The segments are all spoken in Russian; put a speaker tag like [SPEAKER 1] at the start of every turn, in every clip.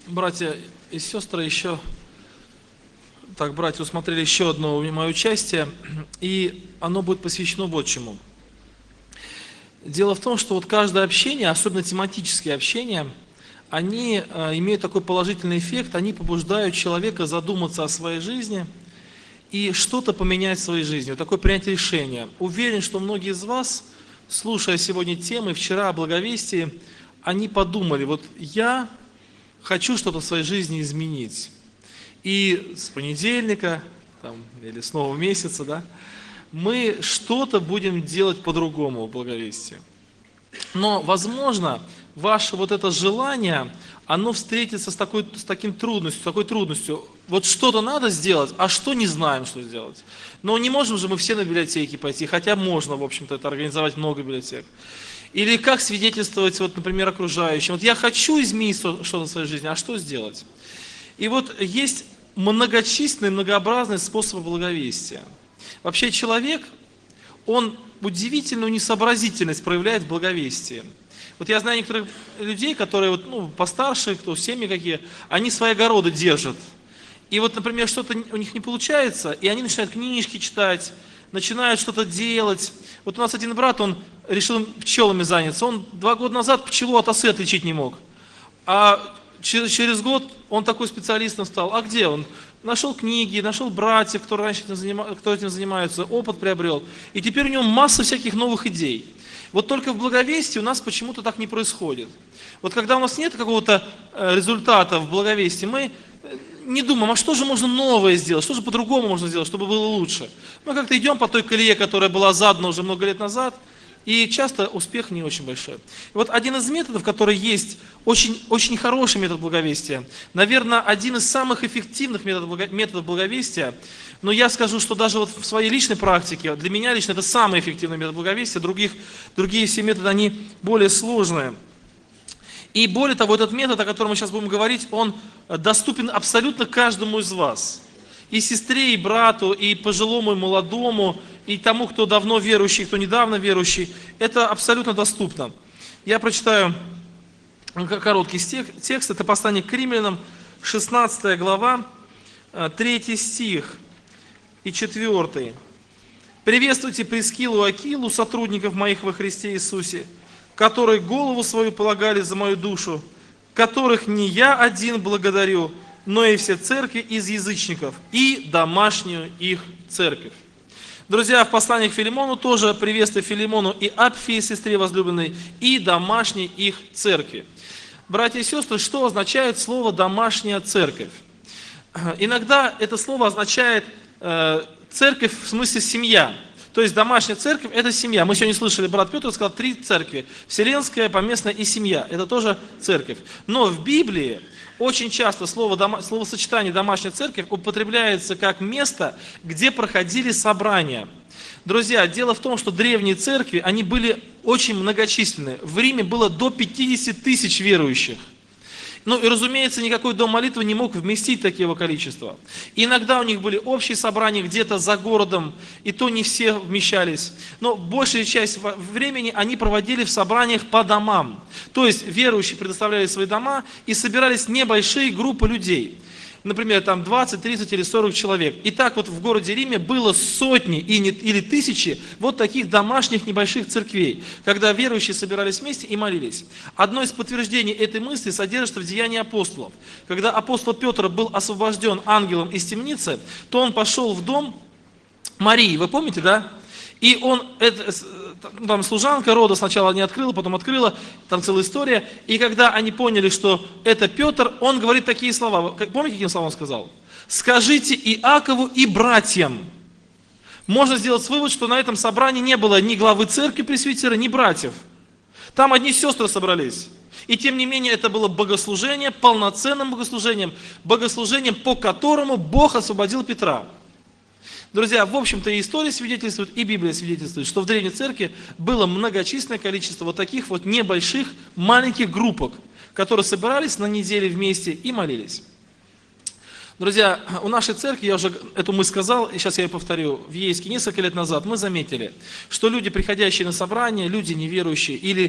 [SPEAKER 1] Братья и сестры, братья усмотрели еще одно мое участие, и оно будет посвящено вот чему. Дело в том, что вот каждое общение, особенно тематические общения, они имеют такой положительный эффект, они побуждают человека задуматься о своей жизни и что-то поменять в своей жизни, вот такое принятие решения. Уверен, что многие из вас, слушая сегодня темы, вчера о благовестии, они подумали, вот я хочу что-то в своей жизни изменить. И с понедельника, или с нового месяца, мы что-то будем делать по-другому в благовестии. Но, возможно, ваше вот это желание, оно встретится с такой трудностью. Вот что-то надо сделать, а что не знаем, что сделать. Но не можем же мы все на библиотеки пойти, хотя можно, в общем-то, это организовать много библиотек. Или как свидетельствовать, вот, например, окружающим. Вот я хочу изменить что-то в своей жизни, а что сделать? И вот есть многочисленные, многообразные способы благовестия. Вообще человек, он удивительную несообразительность проявляет в благовестии. Вот я знаю некоторых людей, которые постарше, кто семьи какие, они свои огороды держат. И вот, например, что-то у них не получается, и они начинают книжки читать, начинают что-то делать. Вот у нас один брат, он решил пчелами заняться. Он 2 года назад пчелу от осы отличить не мог. А через год он такой специалистом стал. А где он? Нашел книги, нашел братьев, кто этим занимается, опыт приобрел. И теперь у него масса всяких новых идей. Вот только в благовестии у нас почему-то так не происходит. Вот когда у нас нет какого-то результата в благовестии, мы не думаем, а что же можно новое сделать, что же по-другому можно сделать, чтобы было лучше. Мы как-то идем по той колее, которая была задана уже много лет назад, и часто успех не очень большой. И вот один из методов, который есть, очень, очень хороший метод благовестия, наверное, один из самых эффективных методов благовестия, но я скажу, что даже вот в своей личной практике, для меня лично это самый эффективный метод благовестия, другие все методы, они более сложные. И более того, этот метод, о котором мы сейчас будем говорить, он доступен абсолютно каждому из вас. И сестре, и брату, и пожилому, и молодому, и тому, кто давно верующий, кто недавно верующий. Это абсолютно доступно. Я прочитаю короткий текст. Это послание к Римлянам, 16 глава, 3 стих и 4. «Приветствуйте Прискилу и Акилу, сотрудников моих во Христе Иисусе, которые голову свою полагали за мою душу, которых не я один благодарю, но и все церкви из язычников, и домашнюю их церковь». Друзья, в послании к Филимону тоже приветствую Филимону и Апфии, сестре возлюбленной, и домашней их церкви. Братья и сестры, что означает слово «домашняя церковь»? Иногда это слово означает церковь в смысле семья. То есть домашняя церковь – это семья. Мы сегодня слышали, брат Петр сказал 3 церкви. Вселенская, поместная и семья. Это тоже церковь. Но в Библии очень часто словосочетание «домашняя церковь» употребляется как место, где проходили собрания. Друзья, дело в том, что древние церкви, они были очень многочисленны. В Риме было до 50 тысяч верующих. Ну и, разумеется, никакой дом молитвы не мог вместить такого количества. Иногда у них были общие собрания где-то за городом, и то не все вмещались. Но большая часть времени они проводили в собраниях по домам. То есть верующие предоставляли свои дома и собирались небольшие группы людей. Например, там 20, 30 или 40 человек. И так вот в городе Риме было сотни или тысячи вот таких домашних небольших церквей, когда верующие собирались вместе и молились. Одно из подтверждений этой мысли содержится в Деянии апостолов. Когда апостол Петр был освобожден ангелом из темницы, то он пошел в дом Марии, вы помните, да? И там служанка рода сначала не открыла, потом открыла, там целая история. И когда они поняли, что это Петр, он говорит такие слова. Помните, каким словом он сказал? «Скажите Иакову и братьям». Можно сделать вывод, что на этом собрании не было ни главы церкви пресвитера, ни братьев. Там одни сестры собрались. И тем не менее это было богослужение, полноценным богослужением, по которому Бог освободил Петра. Друзья, в общем-то и история свидетельствует, и Библия свидетельствует, что в Древней Церкви было многочисленное количество вот таких вот небольших, маленьких группок, которые собирались на неделе вместе и молились. Друзья, у нашей церкви, я уже эту мысль сказал, и сейчас я ее повторю, в Ейске несколько лет назад мы заметили, что люди, приходящие на собрания, люди неверующие или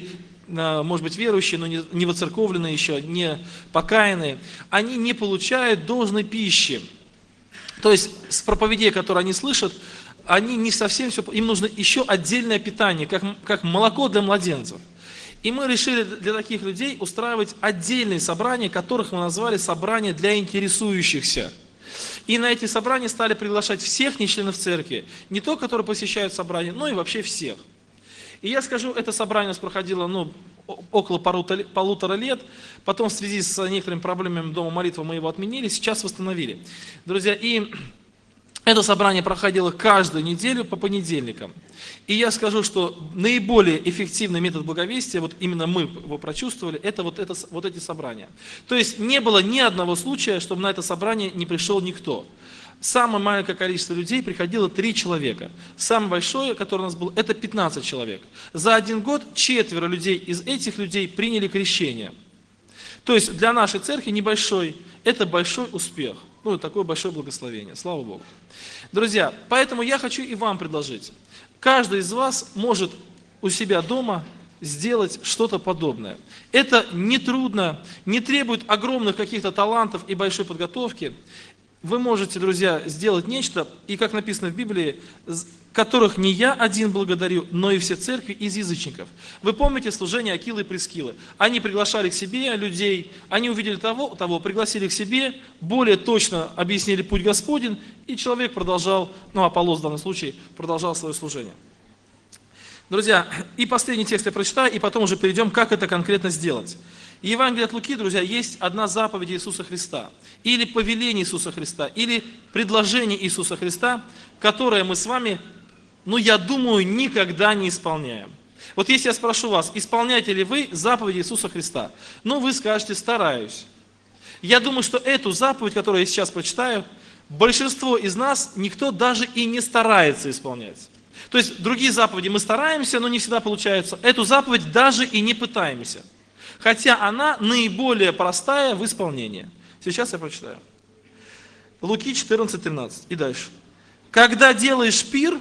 [SPEAKER 1] может быть, верующие, но не воцерковленные еще, не покаянные, они не получают должной пищи. То есть с проповедей, которые они слышат, они не совсем все, им нужно еще отдельное питание, как молоко для младенцев. И мы решили для таких людей устраивать отдельные собрания, которых мы назвали собрания для интересующихся. И на эти собрания стали приглашать всех нечленов церкви, не только, которые посещают собрания, но и вообще всех. И я скажу, это собрание у нас проходило около полутора лет, потом в связи с некоторыми проблемами Дома молитвы мы его отменили, сейчас восстановили. Друзья, и это собрание проходило каждую неделю по понедельникам. И я скажу, что наиболее эффективный метод благовестия, вот именно мы его прочувствовали, это вот эти собрания. То есть не было ни одного случая, чтобы на это собрание не пришел никто. Самое маленькое количество людей приходило 3 человека. Самое большое, которое у нас было, это 15 человек. За 1 год 4 людей из этих людей приняли крещение. То есть для нашей церкви небольшой, это большой успех. Такое большое благословение, слава Богу. Друзья, поэтому я хочу и вам предложить. Каждый из вас может у себя дома сделать что-то подобное. Это не трудно, не требует огромных каких-то талантов и большой подготовки. Вы можете, друзья, сделать нечто, и как написано в Библии, которых не я один благодарю, но и все церкви из язычников. Вы помните служение Акилы и Прискилы? Они приглашали к себе людей, они увидели того, пригласили к себе, более точно объяснили путь Господень, и человек продолжал, Аполлос в данном случае, продолжал свое служение. Друзья, и последний текст я прочитаю, и потом уже перейдем, как это конкретно сделать. В Евангелии от Луки, друзья, есть одна заповедь Иисуса Христа, или повеление Иисуса Христа, или предложение Иисуса Христа, которое мы с вами, я думаю, никогда не исполняем. Вот если я спрошу вас, исполняете ли вы заповедь Иисуса Христа? Вы скажете, стараюсь. Я думаю, что эту заповедь, которую я сейчас прочитаю, большинство из нас, никто даже и не старается исполнять. То есть другие заповеди мы стараемся, но не всегда получается. Эту заповедь даже и не пытаемся. Хотя она наиболее простая в исполнении. Сейчас я прочитаю. Луки 14:13 и дальше. Когда делаешь пир,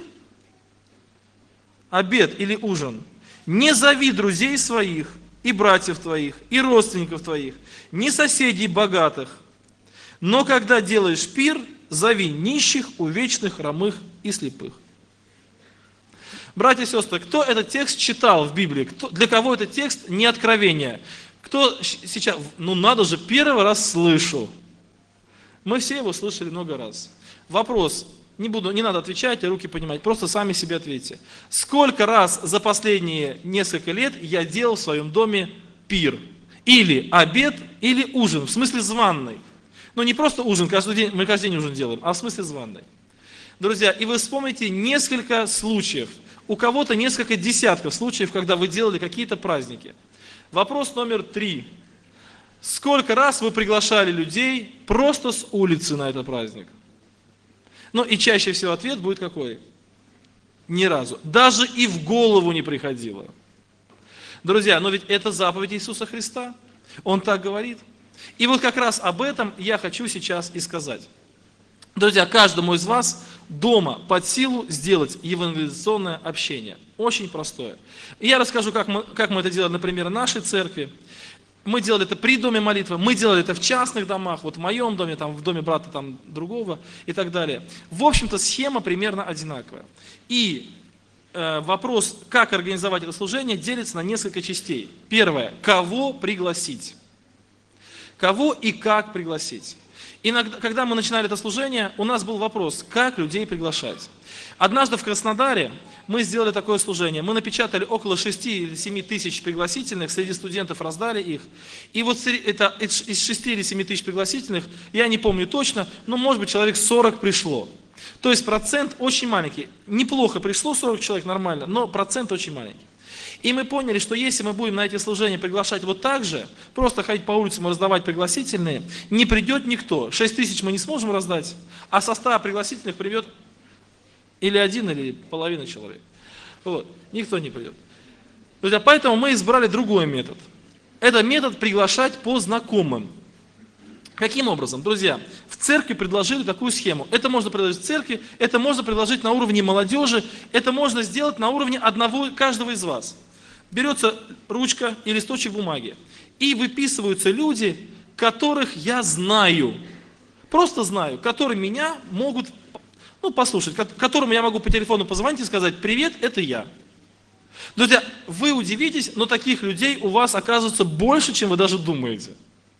[SPEAKER 1] обед или ужин, не зови друзей своих, и братьев твоих, и родственников твоих, ни соседей богатых, но когда делаешь пир, зови нищих, увечных, хромых и слепых. Братья и сестры, кто этот текст читал в Библии? Для кого этот текст не откровение? Кто сейчас, надо же, первый раз слышу. Мы все его слышали много раз. Вопрос, не надо отвечать и руки поднимать, просто сами себе ответьте. Сколько раз за последние несколько лет я делал в своем доме пир? Или обед, или ужин, в смысле званый. Не просто ужин, каждый день, мы каждый день ужин делаем, а в смысле званый. Друзья, и вы вспомните несколько случаев, у кого-то несколько десятков случаев, когда вы делали какие-то праздники. Вопрос номер 3. Сколько раз вы приглашали людей просто с улицы на этот праздник? И чаще всего ответ будет какой? Ни разу. Даже и в голову не приходило. Друзья, но ведь это заповедь Иисуса Христа. Он так говорит. И вот как раз об этом я хочу сейчас и сказать. Друзья, каждому из вас дома под силу сделать евангелизационное общение. Очень простое. И я расскажу, как мы это делали, например, в нашей церкви. Мы делали это при доме молитвы, мы делали это в частных домах, вот в моем доме, в доме брата другого и так далее. В общем-то, схема примерно одинаковая. И вопрос, как организовать это служение, делится на несколько частей. Первое, кого пригласить? Кого и как пригласить? Иногда, когда мы начинали это служение, у нас был вопрос, как людей приглашать. Однажды в Краснодаре мы сделали такое служение. Мы напечатали около 6 или 7 тысяч пригласительных, среди студентов раздали их. И вот это, из 6 или 7 тысяч пригласительных, я не помню точно, но может быть человек 40 пришло. То есть процент очень маленький. Неплохо пришло 40 человек, нормально, но процент очень маленький. И мы поняли, что если мы будем на эти служения приглашать вот так же, просто ходить по улицам и раздавать пригласительные, не придет никто. 6 тысяч мы не сможем раздать, а со 100 пригласительных придет или 1, или половина человек. Никто не придет. Друзья, поэтому мы избрали другой метод. Это метод приглашать по знакомым. Каким образом? Друзья, в церкви предложили такую схему. Это можно предложить в церкви, это можно предложить на уровне молодежи, это можно сделать на уровне каждого из вас. берется ручка и листочек бумаги, и выписываются люди, которых я знаю, просто знаю, которые меня могут, послушать, которым я могу по телефону позвонить и сказать: «Привет, это я». Друзья, вы удивитесь, но таких людей у вас оказывается больше, чем вы даже думаете.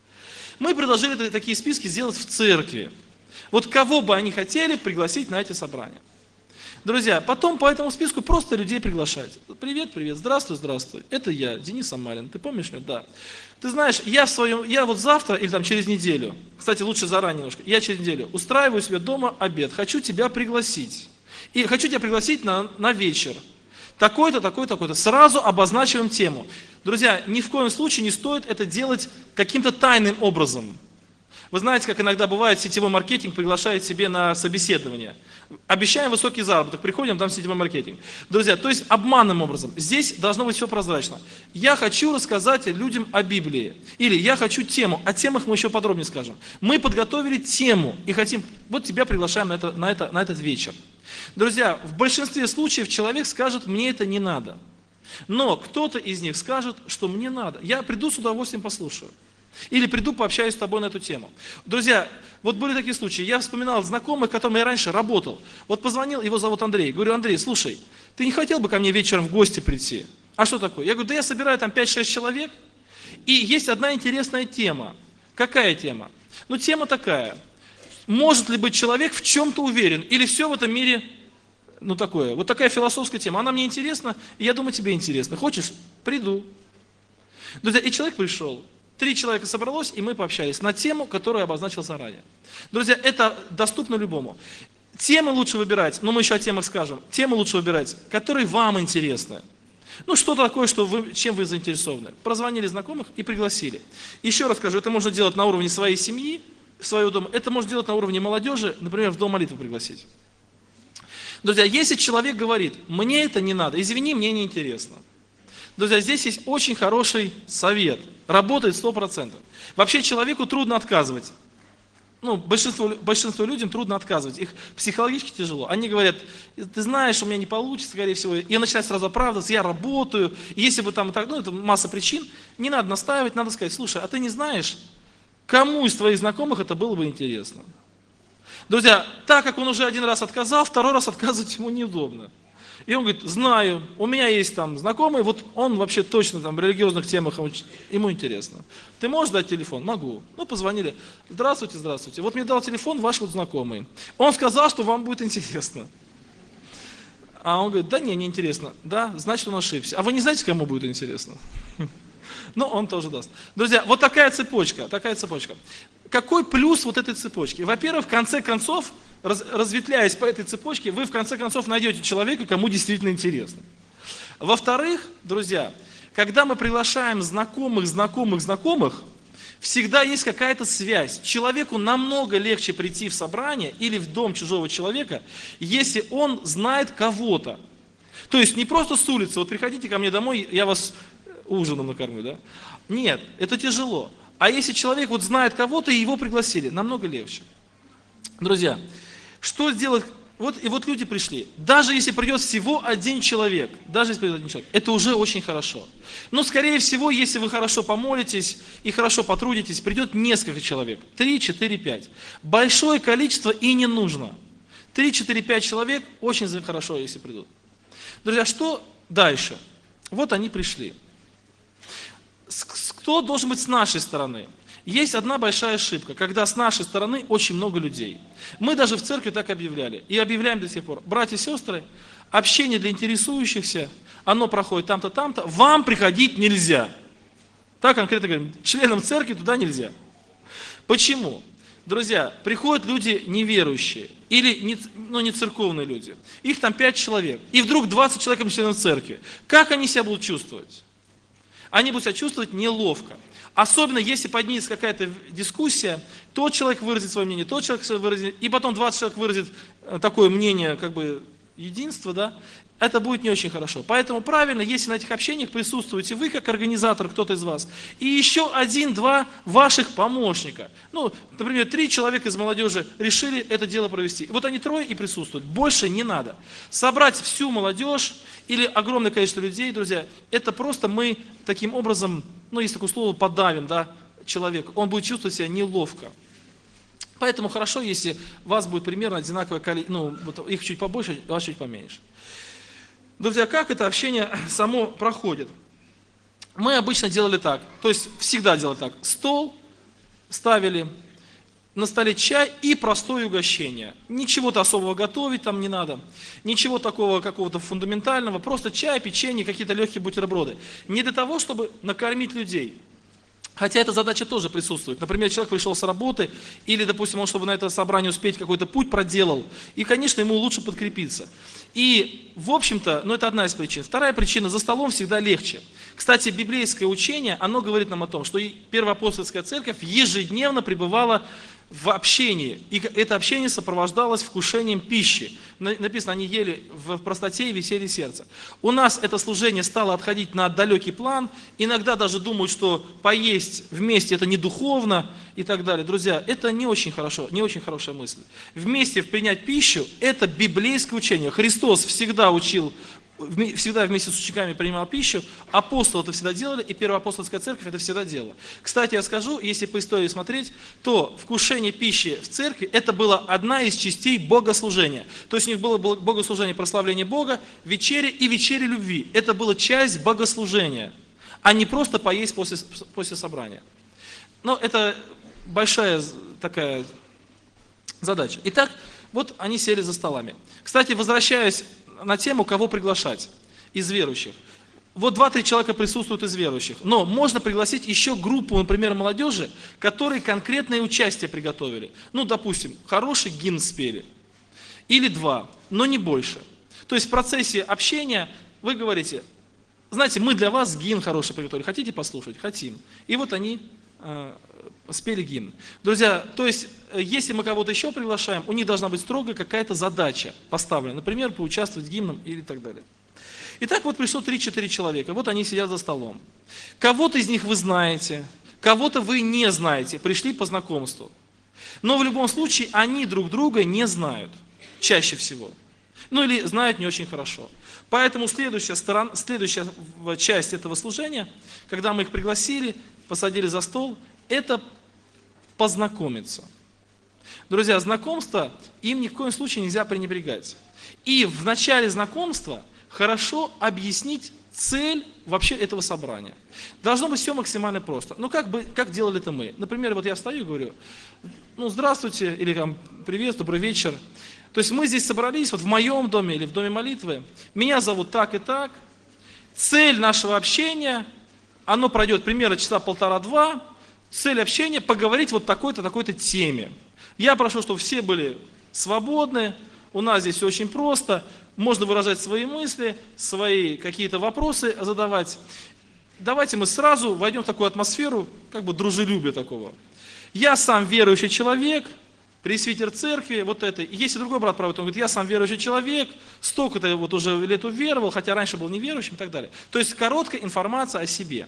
[SPEAKER 1] Мы предложили такие списки сделать в церкви. Вот кого бы они хотели пригласить на эти собрания. Друзья, потом по этому списку просто людей приглашать. Привет, привет, здравствуй, здравствуй. Это я, Денис Самарин. Ты помнишь меня? Да. Ты знаешь, я вот завтра или там через неделю, кстати, лучше заранее немножко, я через неделю устраиваю себе дома обед, хочу тебя пригласить. И хочу тебя пригласить на вечер. Такой-то, такой-то, такой-то. Сразу обозначиваем тему. Друзья, ни в коем случае не стоит это делать каким-то тайным образом. Вы знаете, как иногда бывает, сетевой маркетинг приглашает себе на собеседование. Обещаем высокий заработок, приходим, там сетевой маркетинг. Друзья, то есть обманным образом. Здесь должно быть все прозрачно. Я хочу рассказать людям о Библии. Или я хочу тему. О темах мы еще подробнее скажем. Мы подготовили тему и хотим, вот тебя приглашаем на этот вечер. Друзья, в большинстве случаев человек скажет: мне это не надо. Но кто-то из них скажет, что мне надо. Я приду с удовольствием послушаю. Или приду, пообщаюсь с тобой на эту тему. Друзья, вот были такие случаи. Я вспоминал знакомых, с которыми я раньше работал. Вот позвонил, его зовут Андрей. Говорю: Андрей, слушай, ты не хотел бы ко мне вечером в гости прийти? А что такое? Я говорю: да я собираю там 5-6 человек, и есть одна интересная тема. Какая тема? Тема такая. Может ли быть человек в чем-то уверен? Или все в этом мире, такое? Вот такая философская тема. Она мне интересна, и я думаю, тебе интересно. Хочешь? Приду. Друзья, и человек пришел. 3 человека собралось, и мы пообщались на тему, которую я обозначил заранее. Друзья, это доступно любому. Темы лучше выбирать, но мы еще о темах скажем. Темы лучше выбирать, которые вам интересны. Что-то такое, чем вы заинтересованы. Прозвонили знакомых и пригласили. Еще раз скажу, это можно делать на уровне своей семьи, своего дома. Это можно делать на уровне молодежи, например, в дом молитвы пригласить. Друзья, если человек говорит: мне это не надо, извини, мне не интересно. Друзья, здесь есть очень хороший совет. Работает 100%. Вообще человеку трудно отказывать. Большинству людям трудно отказывать. Их психологически тяжело. Они говорят: ты знаешь, у меня не получится, скорее всего. И начинают сразу оправдываться: я работаю. Если бы там так, это масса причин. Не надо настаивать, надо сказать: слушай, а ты не знаешь, кому из твоих знакомых это было бы интересно? Друзья, так как он уже один раз отказал, второй раз отказывать ему неудобно. И он говорит: знаю, у меня есть там знакомый, вот он вообще точно там в религиозных темах, ему интересно. Ты можешь дать телефон? Могу. Позвонили: здравствуйте, здравствуйте. Вот мне дал телефон ваш знакомый. Он сказал, что вам будет интересно. А он говорит: да не интересно. Да, значит, он ошибся. А вы не знаете, кому будет интересно? Он тоже даст. Друзья, вот такая цепочка. Какой плюс вот этой цепочки? Во-первых, в конце концов, разветвляясь по этой цепочке, вы в конце концов найдете человека, кому действительно интересно. Во-вторых, друзья, когда мы приглашаем знакомых, всегда есть какая-то связь. Человеку намного легче прийти в собрание или в дом чужого человека, если он знает кого-то. То есть не просто с улицы: вот приходите ко мне домой, я вас ужином накормлю, да? Нет, это тяжело. А если человек знает кого-то и его пригласили, намного легче. Друзья, что сделать? Вот люди пришли. Даже если придет всего один человек, это уже очень хорошо. Но, скорее всего, если вы хорошо помолитесь и хорошо потрудитесь, придет несколько человек. 3, 4, 5. Большое количество и не нужно. 3, 4, 5 человек очень хорошо, если придут. Друзья, что дальше? Вот они пришли. Кто должен быть с нашей стороны? Есть одна большая ошибка, когда с нашей стороны очень много людей. Мы даже в церкви так объявляли. И объявляем до сих пор: братья и сестры, общение для интересующихся, оно проходит там-то, там-то, вам приходить нельзя. Так конкретно говорим: членам церкви туда нельзя. Почему? Друзья, приходят люди неверующие или не церковные люди. Их там 5 человек. И вдруг 20 человек членов церкви. Как они себя будут чувствовать? Они будут себя чувствовать неловко. Особенно если поднимется какая-то дискуссия, тот человек выразит свое мнение, тот человек выразит, и потом 20 человек выразит такое мнение, единство, да, это будет не очень хорошо. Поэтому правильно, если на этих общениях присутствуете вы, как организатор, кто-то из вас, и еще 1-2 ваших помощника. Ну, например, 3 человека из молодежи решили это дело провести. Вот они 3 и присутствуют. Больше не надо. Собрать всю молодежь или огромное количество людей, друзья, это просто мы таким образом, ну, есть такое слово, подавим, да, человека. Он будет чувствовать себя неловко. Поэтому хорошо, если у вас будет примерно одинаковое количество, ну, вот их чуть побольше, а вас чуть поменьше. Друзья, как это общение само проходит? Мы обычно делали так, то есть всегда делали так. Стол ставили, на столе чай и простое угощение. Ничего-то особого готовить там не надо, ничего такого какого-то фундаментального, просто чай, печенье, какие-то легкие бутерброды. Не для того, чтобы накормить людей. Хотя эта задача тоже присутствует. Например, человек пришел с работы, или, допустим, он, чтобы на это собрание успеть, какой-то путь проделал, и, конечно, ему лучше подкрепиться. И, в общем-то, ну это одна из причин. Вторая причина, за столом всегда легче. Кстати, библейское учение, оно говорит нам о том, что первоапостольская церковь ежедневно пребывала в общении, и это общение сопровождалось вкушением пищи. Написано, они ели в простоте и веселье сердца. У нас это служение стало отходить на далекий план, иногда даже думают, что поесть вместе это не духовно и так далее. Друзья, это не очень хорошо, не очень хорошая мысль. Вместе принять пищу – это библейское учение. Христос всегда учил, всегда вместе с учениками принимал пищу, апостолы это всегда делали, и первоапостольская церковь это всегда делала. Кстати, я скажу, если по истории смотреть, то вкушение пищи в церкви это была одна из частей богослужения. То есть у них было богослужение, прославление Бога, вечеря и вечеря любви. Это была часть богослужения, а не просто поесть после собрания. Но это большая такая задача. Итак, вот они сели за столами. Кстати, возвращаясь на тему, кого приглашать из верующих. Вот 2-3 человека присутствуют из верующих, но можно пригласить еще группу, например, молодежи, которые конкретное участие приготовили. Ну, допустим, хороший гимн спели, или 2, но не больше. То есть в процессе общения вы говорите, знаете, мы для вас гимн хороший приготовили, хотите послушать? Хотим. И вот они спели гимн. Друзья, то есть, если мы кого-то еще приглашаем, у них должна быть строго какая-то задача поставлена. Например, поучаствовать в гимном или так далее. Итак, вот пришло 3-4 человека, вот они сидят за столом. Кого-то из них вы знаете, кого-то вы не знаете, пришли по знакомству. Но в любом случае они друг друга не знают, чаще всего. Ну или знают не очень хорошо. Поэтому следующая часть этого служения, когда мы их пригласили, посадили за стол, это познакомиться. Друзья, знакомство им ни в коем случае нельзя пренебрегать. И в начале знакомства хорошо объяснить цель вообще этого собрания. Должно быть все максимально просто. Ну как делали это мы? Например, вот я встаю и говорю, ну здравствуйте, или там привет, добрый вечер. То есть мы здесь собрались, вот в моем доме или в доме молитвы. Меня зовут так и так. Цель нашего общения, оно пройдет примерно часа 1,5-2. Цель общения – поговорить вот такой-то, такой-то теме. Я прошу, чтобы все были свободны. У нас здесь все очень просто. Можно выражать свои мысли, свои какие-то вопросы задавать. Давайте мы сразу войдем в такую атмосферу, как бы дружелюбия такого. Я сам верующий человек, пресвитер церкви, вот это. И если другой брат правит, он говорит, я сам верующий человек, столько-то вот уже лет уверовал, хотя раньше был неверующим и так далее. То есть короткая информация о себе.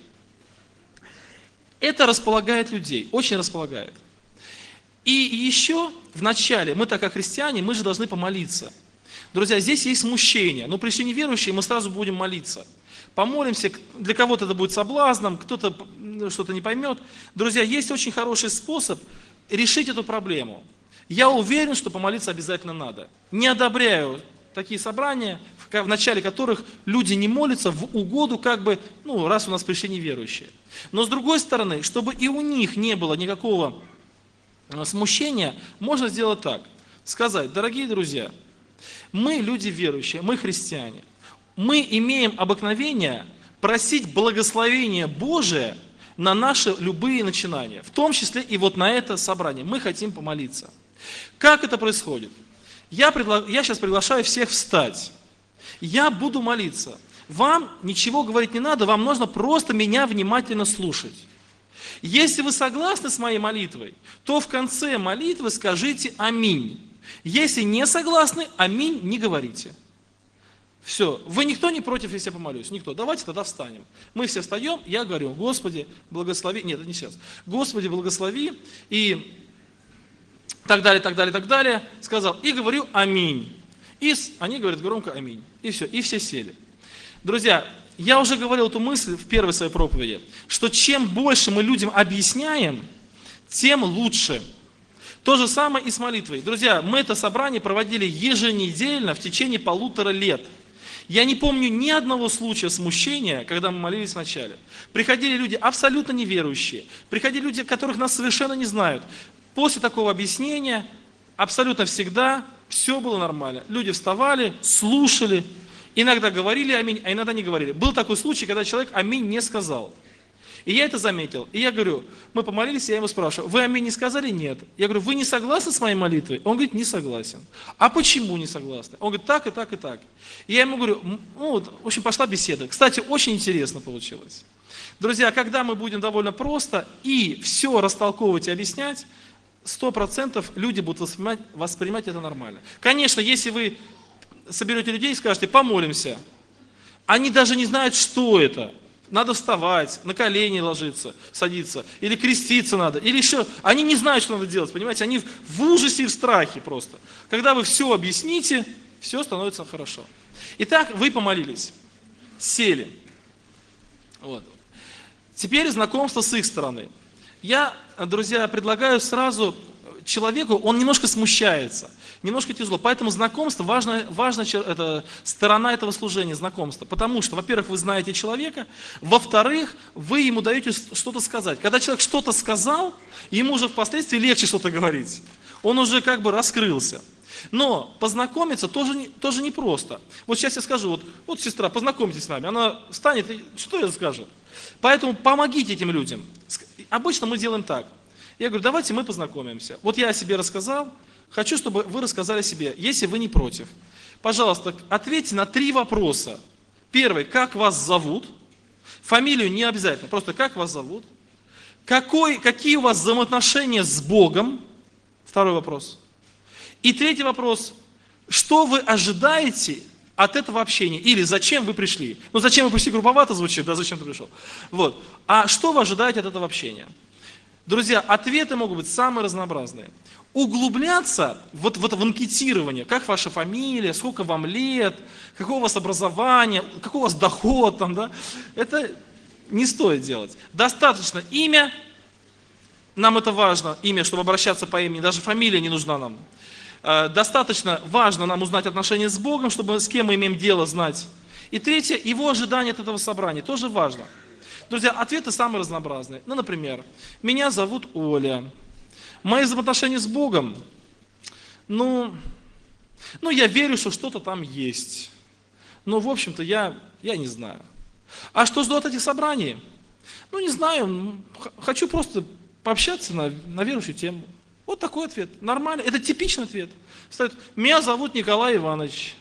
[SPEAKER 1] Это располагает людей, очень располагает. И еще в начале, мы так как христиане, мы же должны помолиться. Друзья, здесь есть смущение. Но пришли неверующие, мы сразу будем молиться. Помолимся, для кого-то это будет соблазном, кто-то что-то не поймет. Друзья, есть очень хороший способ решить эту проблему. Я уверен, что помолиться обязательно надо. Не одобряю такие собрания, в начале которых люди не молятся в угоду, как бы, ну, раз у нас пришли неверующие. Но с другой стороны, чтобы и у них не было никакого смущения, можно сделать так. Сказать, дорогие друзья, мы люди верующие, мы христиане. Мы имеем обыкновение просить благословения Божие на наши любые начинания, в том числе и вот на это собрание. Мы хотим помолиться. Как это происходит? Я сейчас приглашаю всех встать. Я буду молиться. Вам ничего говорить не надо, вам нужно просто меня внимательно слушать. Если вы согласны с моей молитвой, то в конце молитвы скажите «Аминь». Если не согласны, «Аминь» не говорите. Все, вы никто не против, если я помолюсь? Никто. Давайте тогда встанем. Мы все встаем, я говорю, Господи, благослови. Нет, это не сейчас. Господи, благослови. И так далее, так далее, так далее. Сказал. И говорю аминь. И они говорят громко аминь. И все, и все сели. Друзья, я уже говорил эту мысль в первой своей проповеди, что чем больше мы людям объясняем, тем лучше. То же самое и с молитвой. Друзья, мы это собрание проводили еженедельно в течение 1,5 лет. Я не помню ни одного случая смущения, когда мы молились вначале. Приходили люди абсолютно неверующие, приходили люди, которых нас совершенно не знают. После такого объяснения абсолютно всегда все было нормально. Люди вставали, слушали, иногда говорили аминь, а иногда не говорили. Был такой случай, когда человек аминь не сказал. И я это заметил. И я говорю, мы помолились, я ему спрашиваю, вы аминь не сказали? Нет. Я говорю, вы не согласны с моей молитвой? Он говорит, не согласен. А почему не согласны? Он говорит, так и так и так. И я ему говорю, ну вот, в общем, пошла беседа. Кстати, очень интересно получилось. Друзья, когда мы будем довольно просто и все растолковывать и объяснять, 100% люди будут воспринимать это нормально. Конечно, если вы соберете людей и скажете, помолимся, они даже не знают, что это. Надо вставать, на колени ложиться, садиться, или креститься надо, или еще. Они не знают, что надо делать, понимаете, они в ужасе и в страхе просто. Когда вы все объясните, все становится хорошо. Итак, вы помолились, сели. Вот. Теперь знакомство с их стороны. Я, друзья, предлагаю сразу человеку, он немножко смущается, немножко тяжело. Поэтому знакомство, важная сторона этого служения, знакомство. Потому что, во-первых, вы знаете человека, во-вторых, вы ему даете что-то сказать. Когда человек что-то сказал, ему уже впоследствии легче что-то говорить. Он уже как бы раскрылся. Но познакомиться тоже непросто. Вот сейчас я скажу, вот сестра, познакомьтесь с нами. Она встанет и что я скажу? Поэтому помогите этим людям. Обычно мы делаем так. Я говорю, давайте мы познакомимся. Вот я о себе рассказал, хочу, чтобы вы рассказали о себе, если вы не против. Пожалуйста, ответьте на 3 вопроса. Первый, как вас зовут? Фамилию не обязательно, просто как вас зовут? Какие у вас взаимоотношения с Богом? Второй вопрос. И 3-й вопрос, что вы ожидаете от этого общения? Или зачем вы пришли? Ну, зачем вы пришли, грубовато звучит, да, зачем ты пришел? Вот. А что вы ожидаете от этого общения? Друзья, ответы могут быть самые разнообразные. Углубляться в анкетирование, как ваша фамилия, сколько вам лет, какое у вас образование, какой у вас доход, там, да, это не стоит делать. Достаточно имя, нам это важно, имя, чтобы обращаться по имени, даже фамилия не нужна нам. Достаточно важно нам узнать отношения с Богом, чтобы с кем мы имеем дело знать. И 3, его ожидание от этого собрания, тоже важно. Друзья, ответы самые разнообразные. Ну, например, меня зовут Оля. Мои взаимоотношения с Богом, ну, я верю, что что-то там есть. Но, в общем-то, я не знаю. А что жду от этих собраний? Ну, не знаю, хочу просто пообщаться на верующую тему. Вот такой ответ. Нормально. Это типичный ответ. Меня зовут Николай Иванович.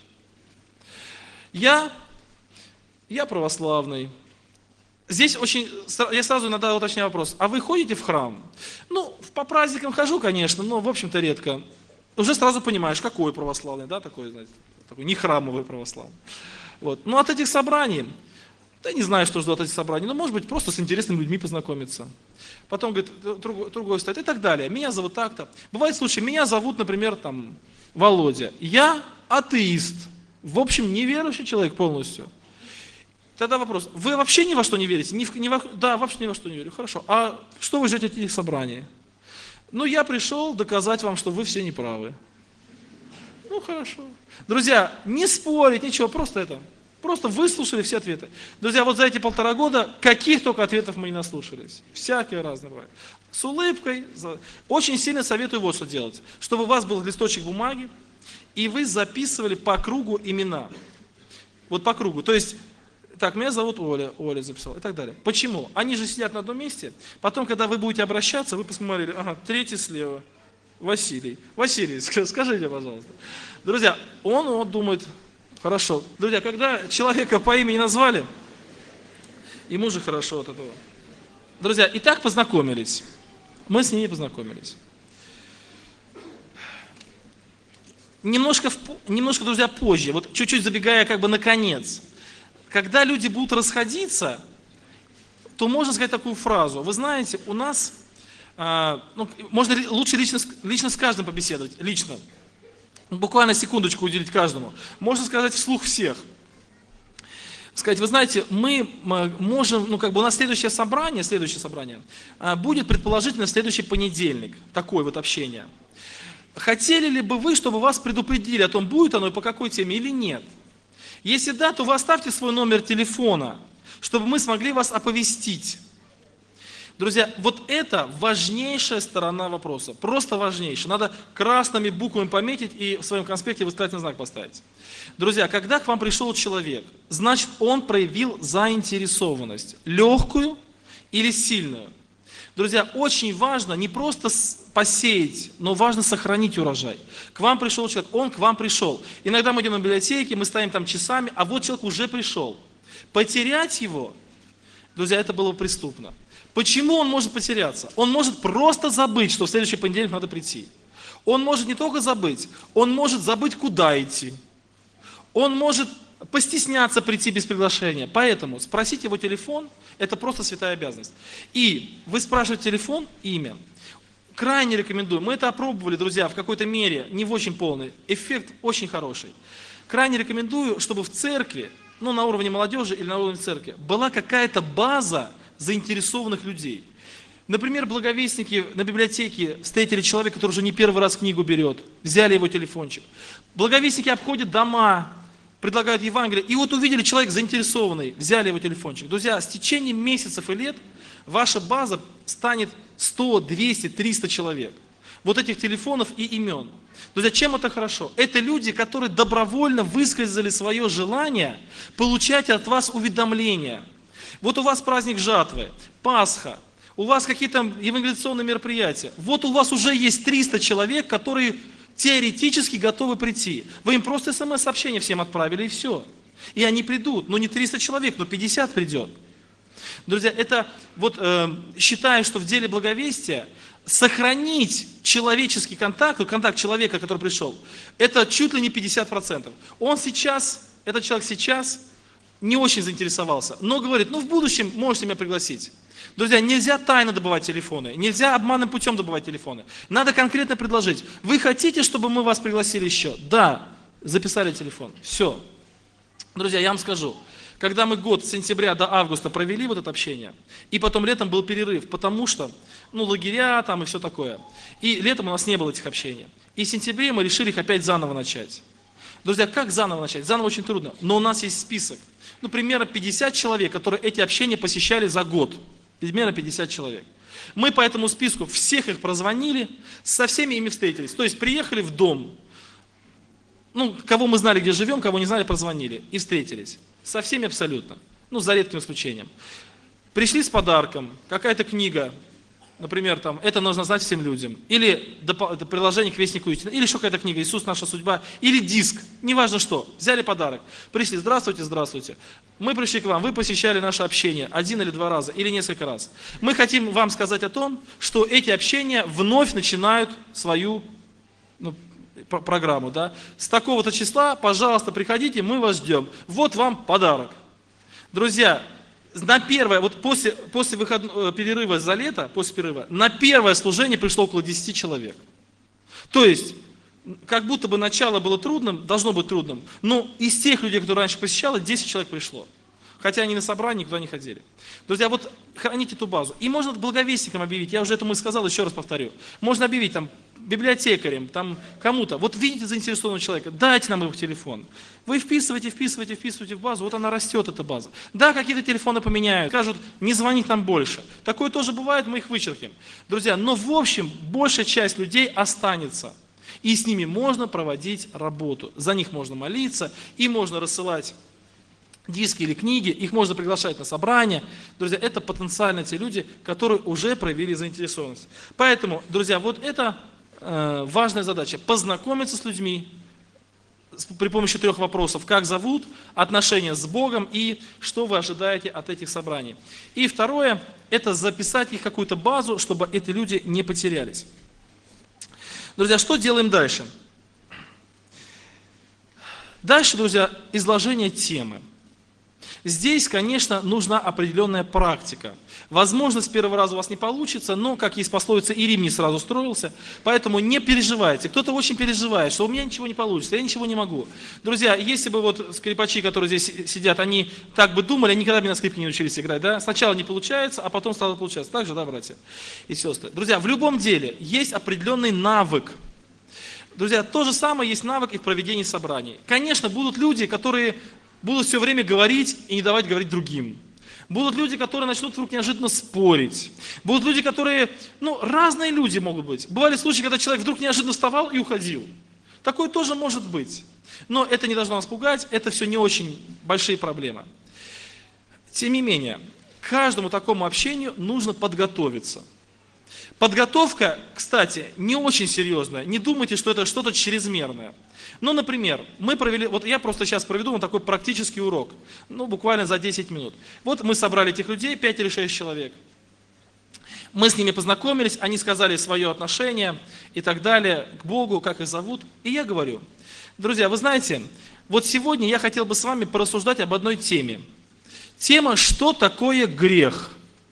[SPEAKER 1] Я православный. Здесь я сразу иногда уточняю вопрос. А вы ходите в храм? Ну, по праздникам хожу, конечно, но, в общем-то, редко. Уже сразу понимаешь, какой православный, да, такой, знаете, такой не храмовый православный. Вот. Ну, от этих собраний, да не знаю, что жду от этих собраний, но, может быть, просто с интересными людьми познакомиться. Потом, говорит, другой стоит и так далее. Меня зовут так-то. Бывает случаи, меня зовут, например, там, Володя. Я атеист. В общем, неверующий человек полностью. Тогда вопрос, вы вообще ни во что не верите? Да, вообще ни во что не верю. Хорошо. А что вы ждете от этих собраний? Ну, я пришел доказать вам, что вы все неправы. Ну, хорошо. Друзья, не спорить, ничего, просто выслушали все ответы. Друзья, вот за эти 1,5 года каких только ответов мы не наслушались. Всякие разные бывают. С улыбкой. Очень сильно советую вот что делать. Чтобы у вас был листочек бумаги, и вы записывали по кругу имена. Вот по кругу. То есть, так, меня зовут Оля записал и так далее. Почему? Они же сидят на одном месте. Потом, когда вы будете обращаться, вы посмотрели, ага, 3 слева, Василий. Василий, скажите, пожалуйста. Друзья, он думает, хорошо. Друзья, когда человека по имени назвали, ему же хорошо от этого. Друзья, и так познакомились. Мы с ними познакомились. немножко, друзья, позже, вот чуть-чуть забегая как бы наконец. Когда люди будут расходиться, то можно сказать такую фразу. Вы знаете, у нас, можно лучше лично с каждым побеседовать, лично. Буквально секундочку уделить каждому. Можно сказать вслух всех. Сказать, вы знаете, мы можем, у нас следующее собрание будет предположительно в следующий понедельник. Такое вот общение. Хотели ли бы вы, чтобы вас предупредили о том, будет оно и по какой теме или нет? Если да, то вы оставьте свой номер телефона, чтобы мы смогли вас оповестить. Друзья, вот это важнейшая сторона вопроса, просто важнейшая. Надо красными буквами пометить и в своем конспекте восклицательный знак поставить. Друзья, когда к вам пришел человек, значит, он проявил заинтересованность, легкую или сильную. Друзья, очень важно не просто посеять, но важно сохранить урожай. К вам пришел человек, он к вам пришел. Иногда мы идем на библиотеке, мы стоим там часами, а вот человек уже пришел. Потерять его, друзья, это было бы преступно. Почему он может потеряться? Он может просто забыть, что в следующий понедельник надо прийти. Он может не только забыть, он может забыть, куда идти. Он может постесняться прийти без приглашения. Поэтому спросить его телефон – это просто святая обязанность. И вы спрашиваете телефон, имя. Крайне рекомендую. Мы это опробовали, друзья, в какой-то мере, не в очень полный. Эффект очень хороший. Крайне рекомендую, чтобы в церкви, на уровне молодежи или на уровне церкви, была какая-то база заинтересованных людей. Например, благовестники на библиотеке встретили человека, который уже не первый раз книгу берет, взяли его телефончик. Благовестники обходят дома, предлагают Евангелие, и вот увидели человек заинтересованный, взяли его телефончик. Друзья, с течением месяцев и лет ваша база станет 100, 200, 300 человек. Вот этих телефонов и имен. Друзья, чем это хорошо? Это люди, которые добровольно высказали свое желание получать от вас уведомления. Вот у вас праздник жатвы, Пасха, у вас какие-то евангелизационные мероприятия. Вот у вас уже есть 300 человек, которые теоретически готовы прийти. Вы им просто смс-сообщение всем отправили и все. И они придут. Но не 300 человек, но 50 придет. Друзья, это считаю, что в деле благовестия сохранить человеческий контакт, контакт человека, который пришел, это чуть ли не 50%. Этот человек сейчас не очень заинтересовался, но говорит, в будущем можете меня пригласить. Друзья, нельзя тайно добывать телефоны, нельзя обманным путем добывать телефоны. Надо конкретно предложить. Вы хотите, чтобы мы вас пригласили еще? Да, записали телефон. Все. Друзья, я вам скажу, когда мы год с сентября до августа провели вот это общение, и потом летом был перерыв, потому что, лагеря там и все такое. И летом у нас не было этих общений. И в сентябре мы решили их опять заново начать. Друзья, как заново начать? Заново очень трудно, но у нас есть список. Примерно 50 человек, которые эти общения посещали за год. Примерно 50 человек. Мы по этому списку всех их прозвонили, со всеми ими встретились. То есть приехали в дом, кого мы знали, где живем, кого не знали, прозвонили и встретились. Со всеми абсолютно. За редким исключением. Пришли с подарком, какая-то книга, например, это нужно знать всем людям. Или приложение к Вестнику истины, или еще какая-то книга «Иисус, наша судьба», или диск, неважно что. Взяли подарок, пришли, здравствуйте, здравствуйте. Мы пришли к вам, вы посещали наше общение 1 или 2 раза, или несколько раз. Мы хотим вам сказать о том, что эти общения вновь начинают свою программу. Да? С такого-то числа, пожалуйста, приходите, мы вас ждем. Вот вам подарок. Друзья, на первое, после перерыва за лето, после перерыва, на первое служение пришло около 10 человек. То есть, как будто бы начало было трудным, должно быть трудным, но из тех людей, которые раньше посещали, 10 человек пришло. Хотя они на собрание никуда не ходили. Друзья, храните эту базу. И можно благовестникам объявить, я уже это сказал, еще раз повторю. Можно объявить библиотекарям, кому-то. Видите заинтересованного человека, дайте нам его телефон. Вы вписываете в базу, она растет, эта база. Да, какие-то телефоны поменяют, скажут, не звонить нам больше. Такое тоже бывает, мы их вычеркнем. Друзья, но в общем, большая часть людей останется. И с ними можно проводить работу. За них можно молиться, им можно рассылать диски или книги, их можно приглашать на собрания. Друзья, это потенциально те люди, которые уже проявили заинтересованность. Поэтому, друзья, это важная задача. Познакомиться с людьми при помощи 3 вопросов. Как зовут, отношения с Богом и что вы ожидаете от этих собраний. И второе, это записать их в какую-то базу, чтобы эти люди не потерялись. Друзья, что делаем дальше? Дальше, друзья, изложение темы. Здесь, конечно, нужна определенная практика. Возможно, с первого раза у вас не получится, но, как есть пословица, и Рим не сразу строился, поэтому не переживайте. Кто-то очень переживает, что у меня ничего не получится, я ничего не могу. Друзья, если бы вот скрипачи, которые здесь сидят, они так бы думали, они никогда бы на скрипке не учились играть, да? Сначала не получается, а потом стало получаться. Так же, да, братья и сестры? Друзья, в любом деле есть определенный навык. Друзья, то же самое есть навык и в проведении собраний. Конечно, будут люди, которые будут все время говорить и не давать говорить другим. Будут люди, которые начнут вдруг неожиданно спорить. Будут люди, которые, разные люди могут быть. Бывали случаи, когда человек вдруг неожиданно вставал и уходил. Такое тоже может быть. Но это не должно нас пугать, это все не очень большие проблемы. Тем не менее, к каждому такому общению нужно подготовиться. Подготовка, кстати, не очень серьезная. Не думайте, что это что-то чрезмерное. Например, мы провели, вот я просто сейчас проведу такой практический урок, буквально за 10 минут. Вот мы собрали этих людей, 5 или 6 человек. Мы с ними познакомились, они сказали свое отношение и так далее к Богу, как их зовут. И я говорю, друзья, вы знаете, вот сегодня я хотел бы с вами порассуждать об одной теме. Тема «Что такое грех?».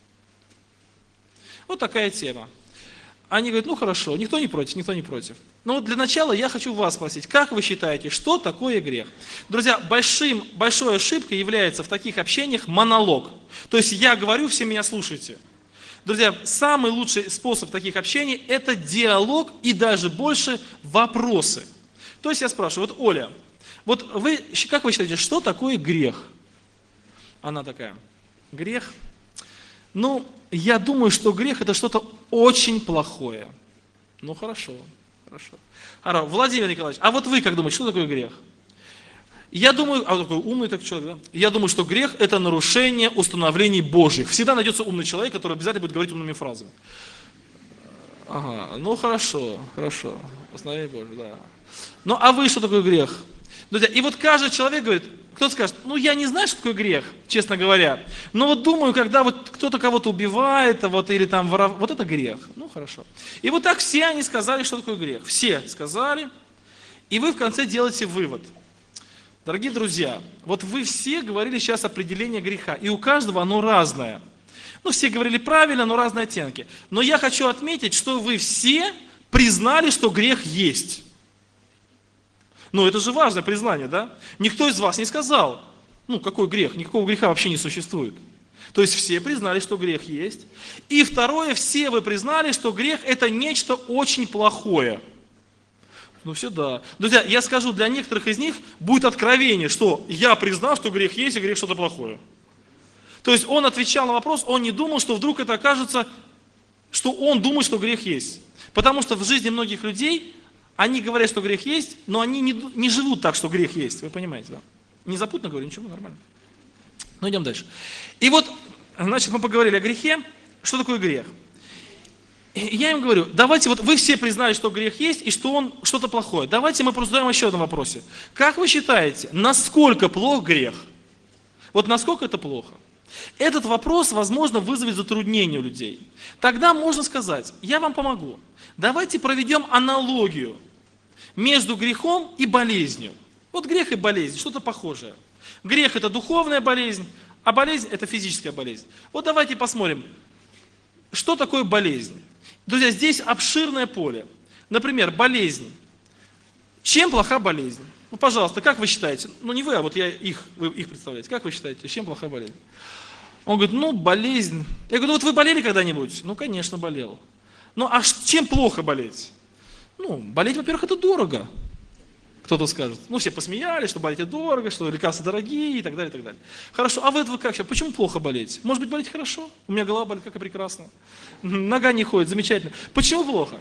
[SPEAKER 1] Вот такая тема. Они говорят, хорошо, никто не против, никто не против. Но вот для начала я хочу вас спросить, как вы считаете, что такое грех? Друзья, большой ошибкой является в таких общениях монолог. То есть я говорю, все меня слушайте. Друзья, самый лучший способ таких общений – это диалог и даже больше вопросы. То есть я спрашиваю, вот Оля, вот как вы считаете, что такое грех? Она такая, грех? Я думаю, что грех – это что-то очень плохое. Хорошо. Владимир Николаевич, а вот вы как думаете, что такое грех? Я думаю, такой умный человек, да? Я думаю, что грех – это нарушение установлений Божьих. Всегда найдется умный человек, который обязательно будет говорить умными фразами. Ага, хорошо. Установление Божьих, да. А вы что такое грех? Друзья, и вот каждый человек говорит, кто-то скажет, я не знаю, что такое грех, честно говоря. Но вот думаю, когда вот кто-то кого-то убивает, или там воровать, вот это грех. Хорошо. И вот так все они сказали, что такое грех. Все сказали, и вы в конце делаете вывод. Дорогие друзья, вот вы все говорили сейчас определение греха, и у каждого оно разное. Все говорили правильно, но разные оттенки. Но я хочу отметить, что вы все признали, что грех есть. Это же важное признание, да? Никто из вас не сказал, какой грех, никакого греха вообще не существует. То есть все признали, что грех есть. И второе, все вы признали, что грех это нечто очень плохое. Все да. Друзья, я скажу, для некоторых из них будет откровение, что я признал, что грех есть, и грех что-то плохое. То есть он отвечал на вопрос, он не думал, что вдруг это окажется, что он думает, что грех есть. Потому что в жизни многих людей они говорят, что грех есть, но они не живут так, что грех есть. Вы понимаете, да? Не запутанно говорю, ничего, нормально. Идем дальше. И вот, мы поговорили о грехе. Что такое грех? Я им говорю, давайте, вот вы все признали, что грех есть и что он что-то плохое. Давайте мы просто задаем еще одном вопросе. Как вы считаете, насколько плох грех? Вот насколько это плохо? Этот вопрос, возможно, вызовет затруднение у людей. Тогда можно сказать, я вам помогу. Давайте проведем аналогию между грехом и болезнью. Вот грех и болезнь, что-то похожее. Грех – это духовная болезнь, а болезнь – это физическая болезнь. Вот давайте посмотрим, что такое болезнь. Друзья, здесь обширное поле. Например, болезнь. Чем плоха болезнь? Пожалуйста, как вы считаете? Не вы, а вот вы их представляете. Как вы считаете, чем плоха болезнь? Он говорит, болезнь. Я говорю, вот вы болели когда-нибудь? Конечно, болел. А чем плохо болеть? Болеть, во-первых, это дорого. Кто-то скажет. Все посмеялись, что болеть это дорого, что лекарства дорогие и так далее, и так далее. Хорошо, а вы как сейчас? Почему плохо болеть? Может быть, болеть хорошо? У меня голова болит, как и прекрасно. Нога не ходит, замечательно. Почему плохо?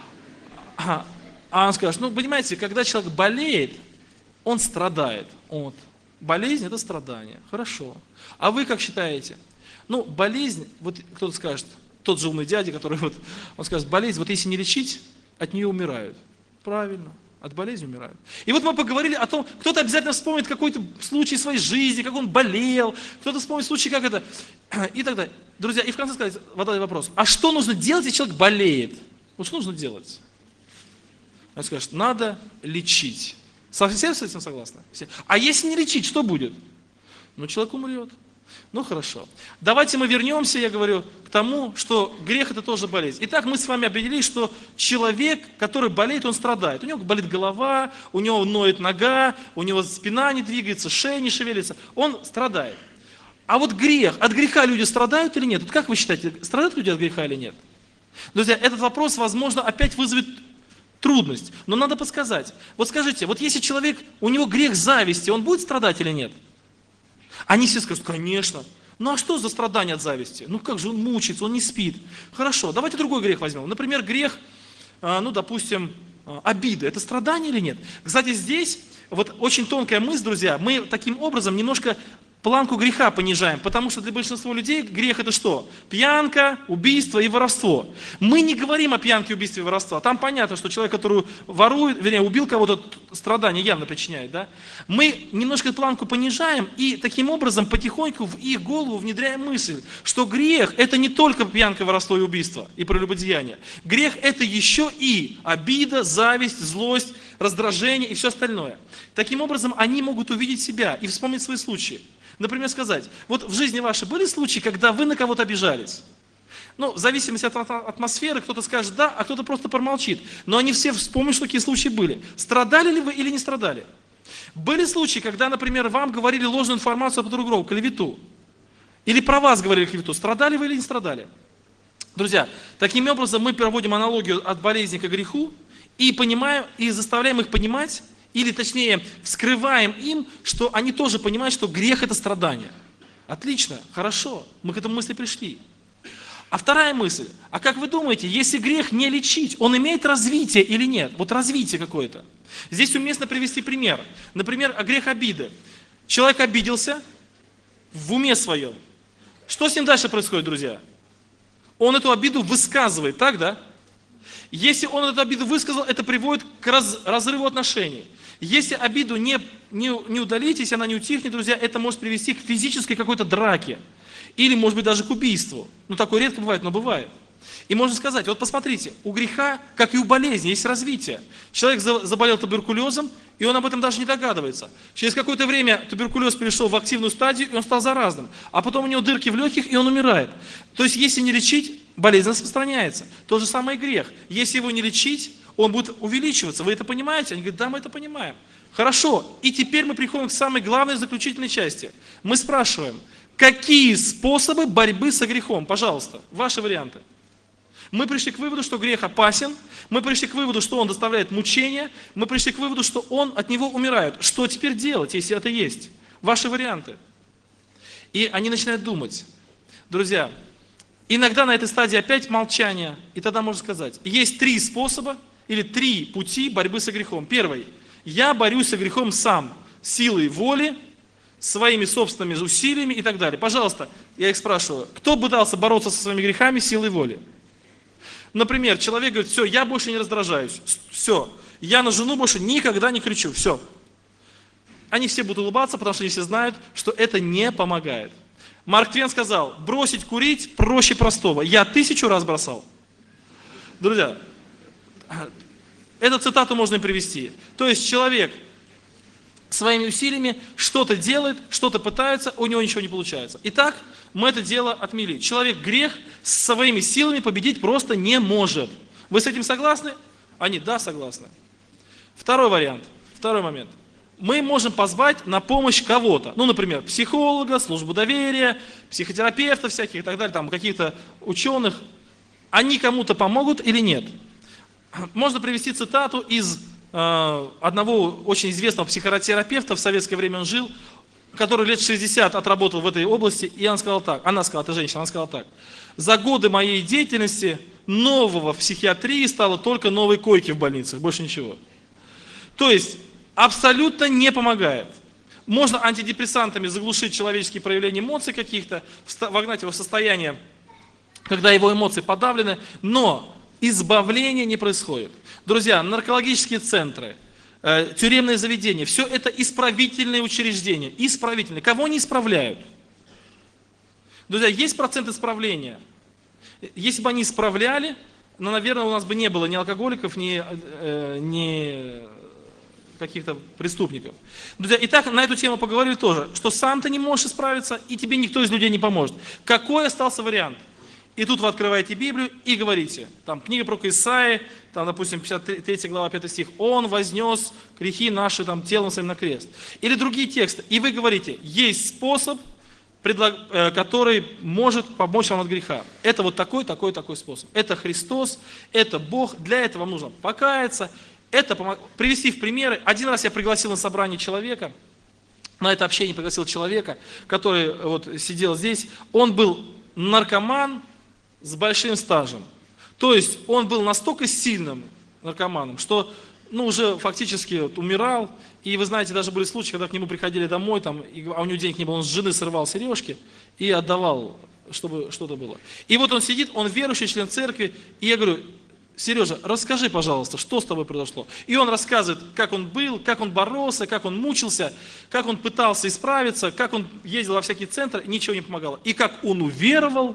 [SPEAKER 1] А он скажет, понимаете, когда человек болеет, он страдает. Болезнь – это страдание. Хорошо. А вы как считаете? Болезнь, вот кто-то скажет, тот же умный дядя, который он скажет, болезнь, вот если не лечить, от нее умирают. Правильно. От болезни умирают. И вот мы поговорили о том, кто-то обязательно вспомнит какой-то случай своей жизни, как он болел, кто-то вспомнит случай, как это, и так далее. Друзья, и в конце сказать, задали вопрос, а что нужно делать, если человек болеет? Вот что нужно делать? Он скажет, надо лечить. Совсем с этим согласны? Все. А если не лечить, что будет? Ну, человек умрет. Ну, хорошо. Давайте мы вернемся, я говорю, к тому, что грех – это тоже болезнь. Итак, мы с вами определили, что человек, который болеет, он страдает. У него болит голова, у него ноет нога, у него спина не двигается, шея не шевелится. Он страдает. А вот грех, от греха люди страдают или нет? Вот как вы считаете, страдают люди от греха или нет? Друзья, этот вопрос, возможно, опять вызовет трудность. Но надо подсказать. Вот скажите, вот если человек, у него грех зависти, он будет страдать или нет? Они все скажут, конечно. Ну а что за страдание от зависти? Ну как же он мучается, он не спит. Хорошо, давайте другой грех возьмем. Например, грех, ну допустим, обиды. Это страдание или нет? Кстати, здесь вот очень тонкая мысль, друзья. Мы таким образом немножко планку греха понижаем, потому что для большинства людей грех это что? Пьянка, убийство и воровство. Мы не говорим о пьянке, убийстве и воровстве. Там понятно, что человек, который ворует, вернее, убил кого-то, страдания явно причиняет. Да? Мы немножко планку понижаем и таким образом потихоньку в их голову внедряем мысль, что грех это не только пьянка, воровство и убийство и прелюбодеяние. Грех это еще и обида, зависть, злость, раздражение и все остальное. Таким образом, они могут увидеть себя и вспомнить свои случаи. Например, сказать, вот в жизни вашей были случаи, когда вы на кого-то обижались? Ну, в зависимости от атмосферы, кто-то скажет да, а кто-то просто промолчит. Но они все вспомнят, что такие случаи были. Страдали ли вы или не страдали? Были случаи, когда, например, вам говорили ложную информацию по друг другу, клевету. Или про вас говорили клевету. Страдали вы или не страдали? Друзья, таким образом мы проводим аналогию от болезни к греху и понимаем, и заставляем их понимать, или точнее, вскрываем им, что они тоже понимают, что грех это страдание. Отлично, хорошо, мы к этому мысли пришли. А вторая мысль, а как вы думаете, если грех не лечить, он имеет развитие или нет? Вот развитие какое-то. Здесь уместно привести пример. Например, грех обиды. Человек обиделся в уме своем. Что с ним дальше происходит, друзья? Он эту обиду высказывает, так, да? Если он эту обиду высказал, это приводит к разрыву отношений. Если обиду не удалить, если она не утихнет, друзья, это может привести к физической какой-то драке. Или, может быть, даже к убийству. Ну, такое редко бывает, но бывает. И можно сказать, вот посмотрите, у греха, как и у болезни, есть развитие. Человек заболел туберкулезом, и он об этом даже не догадывается. Через какое-то время туберкулез перешел в активную стадию, и он стал заразным. А потом у него дырки в легких, и он умирает. То есть, если не лечить, болезнь распространяется. То же самое и грех. Если его не лечить, он будет увеличиваться. Вы это понимаете? Они говорят, да, мы это понимаем. Хорошо. И теперь мы приходим к самой главной заключительной части. Мы спрашиваем, какие способы борьбы со грехом? Пожалуйста, ваши варианты. Мы пришли к выводу, что грех опасен. Мы пришли к выводу, что он доставляет мучения. Мы пришли к выводу, что от него умирают. Что теперь делать, если это есть? Ваши варианты. И они начинают думать. Друзья, иногда на этой стадии опять молчание. И тогда можно сказать, есть 3 способа или 3 пути борьбы со грехом. Первый. Я борюсь со грехом сам. Силой воли, своими собственными усилиями и так далее. Пожалуйста, я их спрашиваю, кто пытался бороться со своими грехами силой воли? Например, человек говорит, все, я больше не раздражаюсь, все, я на жену больше никогда не кричу, все. Они все будут улыбаться, потому что они все знают, что это не помогает. Марк Твен сказал, бросить курить проще простого. Я 1000 раз бросал. Друзья, эту цитату можно привести. То есть человек своими усилиями что-то делает, что-то пытается, у него ничего не получается. Итак, мы это дело отмели. Человек грех своими силами победить просто не может. Вы с этим согласны? Они, да, согласны. Второй вариант, второй момент. Мы можем позвать на помощь кого-то. Ну, например, психолога, службу доверия, психотерапевтов всяких и так далее, там каких-то ученых. Они кому-то помогут или нет? Можно привести цитату из одного очень известного психотерапевта, в советское время он жил, который лет 60 отработал в этой области, и она сказала так, это женщина, она сказала так: за годы моей деятельности нового в психиатрии стало только новые койки в больницах, больше ничего. То есть абсолютно не помогает. Можно антидепрессантами заглушить человеческие проявления эмоций каких-то, вогнать его в состояние, когда его эмоции подавлены, но избавления не происходит. Друзья, наркологические центры, тюремные заведения, все это исправительные учреждения. Исправительные. Кого не исправляют? Друзья, есть процент исправления. Если бы они исправляли, наверное, у нас бы не было ни алкоголиков, ни каких-то преступников. Друзья, итак, на эту тему поговорили тоже, что сам ты не можешь исправиться, и тебе никто из людей не поможет. Какой остался вариант? И тут вы открываете Библию и говорите, там книга пророка Исаии, там, допустим, 53 глава, 5 стих, «Он вознес грехи наши там, телом своим на крест». Или другие тексты. И вы говорите, есть способ, который может помочь вам от греха. Это вот такой способ. Это Христос, это Бог. Для этого вам нужно покаяться, привести в примеры. Один раз я пригласил на собрание человека, на это общение пригласил человека, который вот сидел здесь. Он был наркоман с большим стажем. То есть он был настолько сильным наркоманом, что уже фактически умирал. И вы знаете, даже были случаи, когда к нему приходили домой, а у него денег не было, он с жены срывал сережки и отдавал, чтобы что-то было. И вот он сидит, он верующий, член церкви, и я говорю, Сережа, расскажи, пожалуйста, что с тобой произошло. И он рассказывает, как он был, как он боролся, как он мучился, как он пытался исправиться, как он ездил во всякие центры, ничего не помогало. И как он уверовал,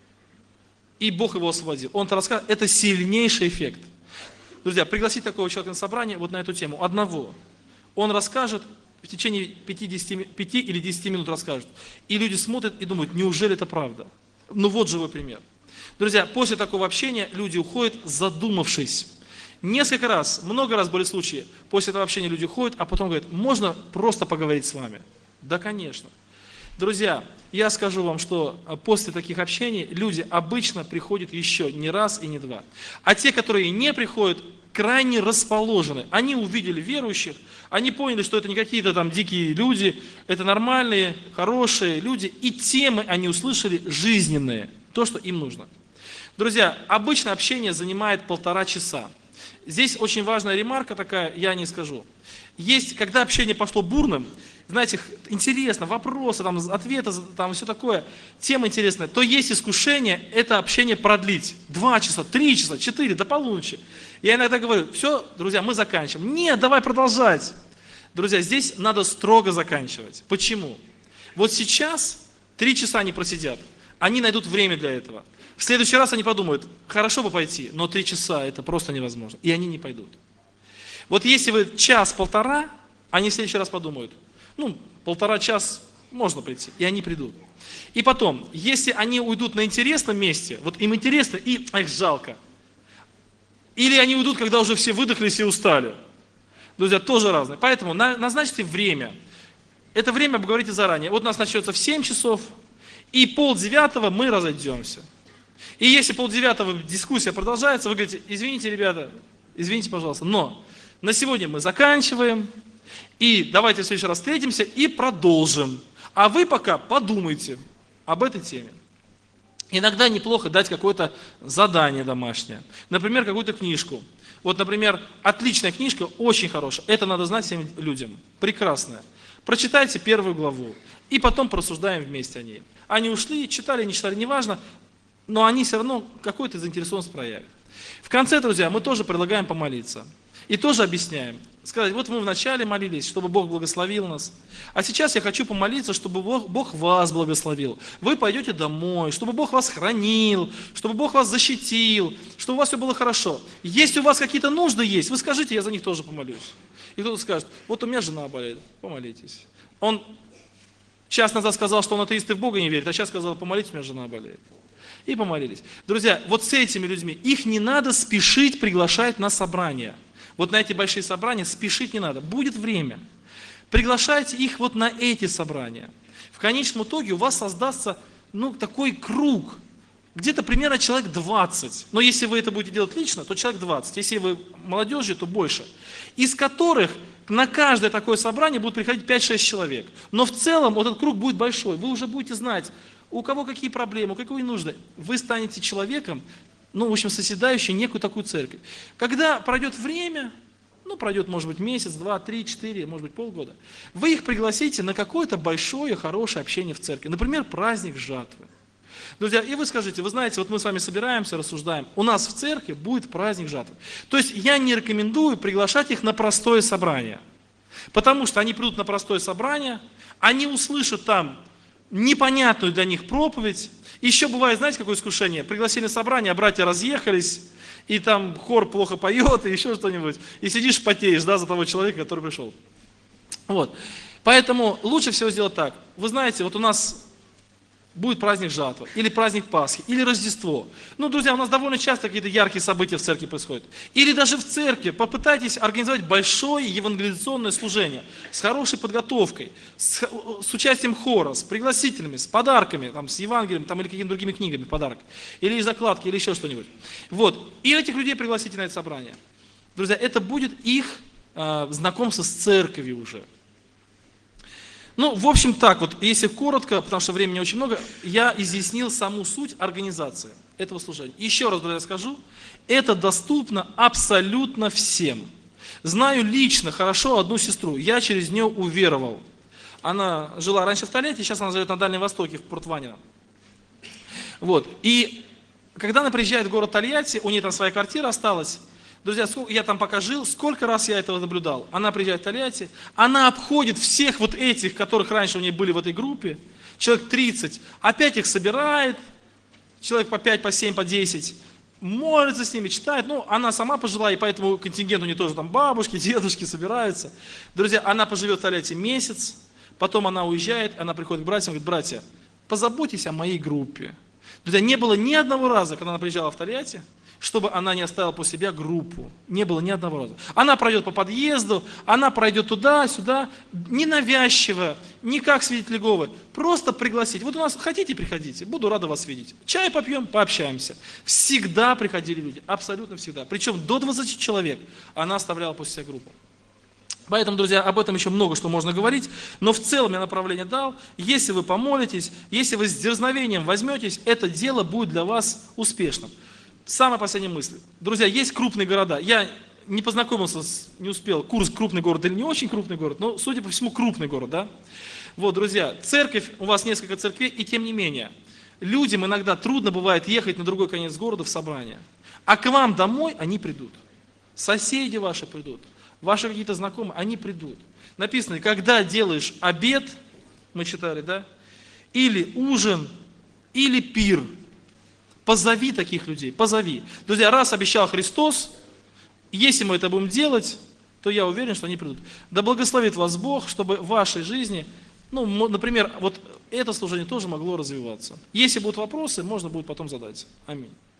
[SPEAKER 1] и Бог его освободил. Он-то рассказывает, это сильнейший эффект. Друзья, пригласить такого человека на собрание вот на эту тему, одного. Он расскажет, в течение 5 или 10 минут расскажет. И люди смотрят и думают, неужели это правда? Вот живой пример. Друзья, после такого общения люди уходят, задумавшись. Несколько раз, много раз были случаи, после этого общения люди уходят, а потом говорят, можно просто поговорить с вами? Да, конечно. Друзья, я скажу вам, что после таких общений люди обычно приходят еще не раз и не два. А те, которые не приходят, крайне расположены. Они увидели верующих, они поняли, что это не какие-то там дикие люди, это нормальные, хорошие люди, и темы они услышали жизненные, то, что им нужно. Друзья, обычно общение занимает 1,5 часа. Здесь очень важная ремарка такая, я не скажу. Когда общение пошло бурным, знаете, интересно, вопросы, ответы, все такое, тема интересная, то есть искушение это общение продлить 2 часа, 3 часа, 4, до полуночи. Я иногда говорю, все, друзья, мы заканчиваем. Нет, давай продолжать. Друзья, здесь надо строго заканчивать. Почему? Вот сейчас 3 часа они просидят, они найдут время для этого. В следующий раз они подумают, хорошо бы пойти, но 3 часа это просто невозможно, и они не пойдут. Вот если вы 1-1,5, они в следующий раз подумают, 1,5 часа можно прийти, и они придут. И потом, если они уйдут на интересном месте, вот им интересно, и их жалко. Или они уйдут, когда уже все выдохлись и устали. Друзья, тоже разное. Поэтому назначьте время. Это время обговорите заранее. Вот у нас начнется в 7 часов, и 8:30 мы разойдемся. И если 8:30 дискуссия продолжается, вы говорите, извините, ребята, извините, пожалуйста, но на сегодня мы заканчиваем, и давайте в следующий раз встретимся и продолжим. А вы пока подумайте об этой теме. Иногда неплохо дать какое-то задание домашнее. Например, какую-то книжку. Вот, например, отличная книжка, очень хорошая. Это надо знать всем людям. Прекрасная. Прочитайте 1 главу. И потом порассуждаем вместе о ней. Они ушли, читали, не читали, неважно. Но они все равно какую-то заинтересованность проявят. В конце, друзья, мы тоже предлагаем помолиться. И тоже объясняем. Сказать, вот мы вначале молились, чтобы Бог благословил нас. А сейчас я хочу помолиться, чтобы Бог вас благословил. Вы пойдете домой, чтобы Бог вас хранил, чтобы Бог вас защитил, чтобы у вас все было хорошо. Если у вас какие-то нужды есть, вы скажите, я за них тоже помолюсь. И кто-то скажет, вот у меня жена болеет, помолитесь. Он час назад сказал, что он атеист и в Бога не верит, а сейчас сказал, помолитесь, у меня жена болеет. И помолились. Друзья, вот с этими людьми, их не надо спешить приглашать на собрания. Вот на эти большие собрания спешить не надо. Будет время. Приглашайте их вот на эти собрания. В конечном итоге у вас создастся такой круг. Где-то примерно человек 20. Но если вы это будете делать лично, то человек 20. Если вы молодежью, то больше. Из которых на каждое такое собрание будут приходить 5-6 человек. Но в целом вот этот круг будет большой. Вы уже будете знать, у кого какие проблемы, у какие нужды. Вы станете человеком, созидающий некую такую церковь. Когда пройдет время, пройдет, может быть, месяц, 2, 3, 4, может быть, полгода, вы их пригласите на какое-то большое, хорошее общение в церкви. Например, праздник жатвы. Друзья, и вы скажите, вы знаете, вот мы с вами собираемся, рассуждаем, у нас в церкви будет праздник жатвы. То есть я не рекомендую приглашать их на простое собрание. Потому что они придут на простое собрание, они услышат там непонятную для них проповедь. Еще бывает, знаете, какое искушение? Пригласили на собрание, а братья разъехались, и там хор плохо поет, и еще что-нибудь. И сидишь, потеешь, да, за того человека, который пришел. Вот. Поэтому лучше всего сделать так. Вы знаете, вот у нас будет праздник жатвы, или праздник Пасхи, или Рождество. Ну, друзья, у нас довольно часто какие-то яркие события в церкви происходят. Или даже в церкви попытайтесь организовать большое евангелизационное служение с хорошей подготовкой, с участием хора, с пригласителями, с подарками, там, с Евангелием там, или какими-то другими книгами подарок, или закладки, или еще что-нибудь. Вот. И этих людей пригласите на это собрание. Друзья, это будет их знакомство с церковью уже. Ну, в общем, так вот, если коротко, потому что времени очень много, я изъяснил саму суть организации этого служения. Еще раз, друзья, скажу, это доступно абсолютно всем. Знаю лично хорошо одну сестру, я через нее уверовал. Она жила раньше в Тольятти, сейчас она живет на Дальнем Востоке, в Портванино. Вот, и когда она приезжает в город Тольятти, у нее там своя квартира осталась. Друзья, я там пока жил, сколько раз я этого наблюдал. Она приезжает в Тольятти, она обходит всех вот этих, которых раньше у нее были в этой группе, человек 30, опять их собирает, человек по 5, по 7, по 10, молится с ними, читает. Ну, она сама пожила, и поэтому контингент у нее тоже там бабушки, дедушки собираются. Друзья, она поживет в Тольятти месяц, потом она уезжает, она приходит к братьям и говорит: братья, позаботьтесь о моей группе. Друзья, не было ни одного раза, когда она приезжала в Тольятти, чтобы она не оставила после себя группу. Не было ни одного раза. Она пройдет по подъезду, она пройдет туда-сюда, ненавязчиво, не как свидетель Иеговы, просто пригласить. Вот у нас хотите, приходите, буду рада вас видеть. Чай попьем, пообщаемся. Всегда приходили люди, абсолютно всегда. Причем до 20 человек она оставляла после себя группу. Поэтому, друзья, об этом еще много что можно говорить, но в целом я направление дал. Если вы помолитесь, если вы с дерзновением возьметесь, это дело будет для вас успешным. Самая последняя мысль. Друзья, есть крупные города. Я не познакомился, не успел. Курск крупный город или не очень крупный город, но, судя по всему, крупный город, да? Вот, друзья, церковь, у вас несколько церквей, и тем не менее, людям иногда трудно бывает ехать на другой конец города в собрание. А к вам домой они придут. Соседи ваши придут. Ваши какие-то знакомые, они придут. Написано, когда делаешь обед, мы читали, да? Или ужин, или пир. Позови таких людей, позови. Друзья, раз обещал Христос, если мы это будем делать, то я уверен, что они придут. Да благословит вас Бог, чтобы в вашей жизни, ну, например, вот это служение тоже могло развиваться. Если будут вопросы, можно будет потом задать. Аминь.